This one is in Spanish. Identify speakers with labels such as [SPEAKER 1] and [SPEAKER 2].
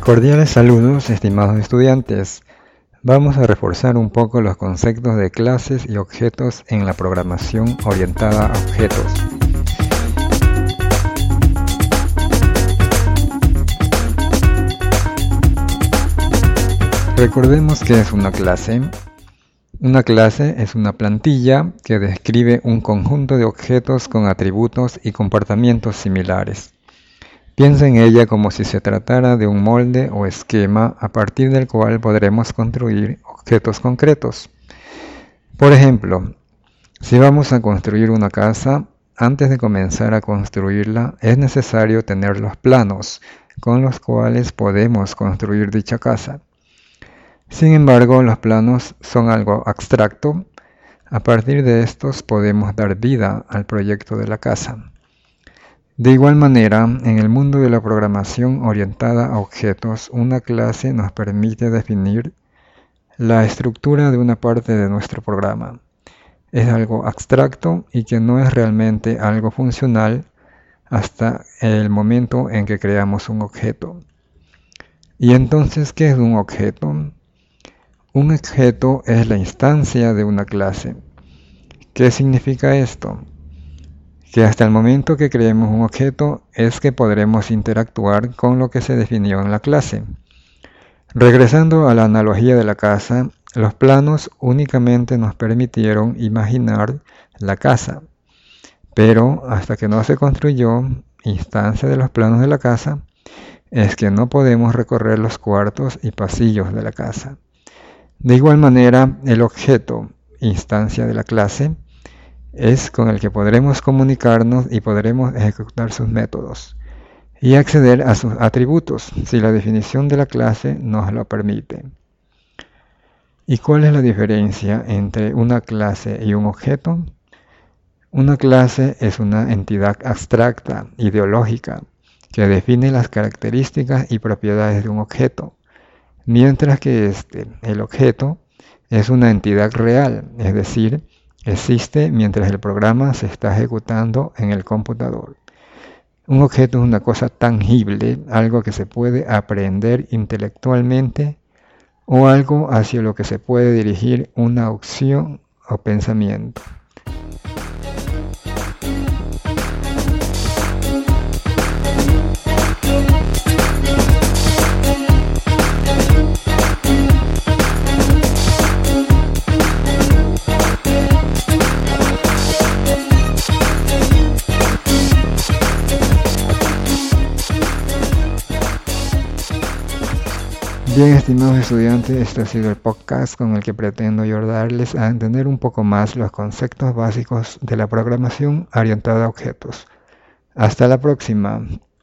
[SPEAKER 1] Cordiales saludos, estimados estudiantes. Vamos a reforzar un poco los conceptos de clases y objetos en la programación orientada a objetos. Recordemos qué es una clase. Una clase es una plantilla que describe un conjunto de objetos con atributos y comportamientos similares. Piensa en ella como si se tratara de un molde o esquema a partir del cual podremos construir objetos concretos. Por ejemplo, si vamos a construir una casa, antes de comenzar a construirla es necesario tener los planos con los cuales podemos construir dicha casa. Sin embargo, los planos son algo abstracto. A partir de estos podemos dar vida al proyecto de la casa. De igual manera, en el mundo de la programación orientada a objetos, una clase nos permite definir la estructura de una parte de nuestro programa. Es algo abstracto y que no es realmente algo funcional hasta el momento en que creamos un objeto. ¿Y entonces qué es un objeto? Un objeto es la instancia de una clase. ¿Qué significa esto? Que hasta el momento que creemos un objeto es que podremos interactuar con lo que se definió en la clase. Regresando a la analogía de la casa, los planos únicamente nos permitieron imaginar la casa, pero hasta que no se construyó instancia de los planos de la casa, es que no podemos recorrer los cuartos y pasillos de la casa. De igual manera, el objeto, instancia de la clase, es con el que podremos comunicarnos y podremos ejecutar sus métodos y acceder a sus atributos si la definición de la clase nos lo permite. ¿Y cuál es la diferencia entre una clase y un objeto? Una clase es una entidad abstracta, ideológica, que define las características y propiedades de un objeto, mientras que el objeto, es una entidad real, es decir, existe mientras el programa se está ejecutando en el computador. Un objeto es una cosa tangible, algo que se puede aprender intelectualmente o algo hacia lo que se puede dirigir una acción o pensamiento. Bien, estimados estudiantes, este ha sido el podcast con el que pretendo ayudarles a entender un poco más los conceptos básicos de la programación orientada a objetos. Hasta la próxima.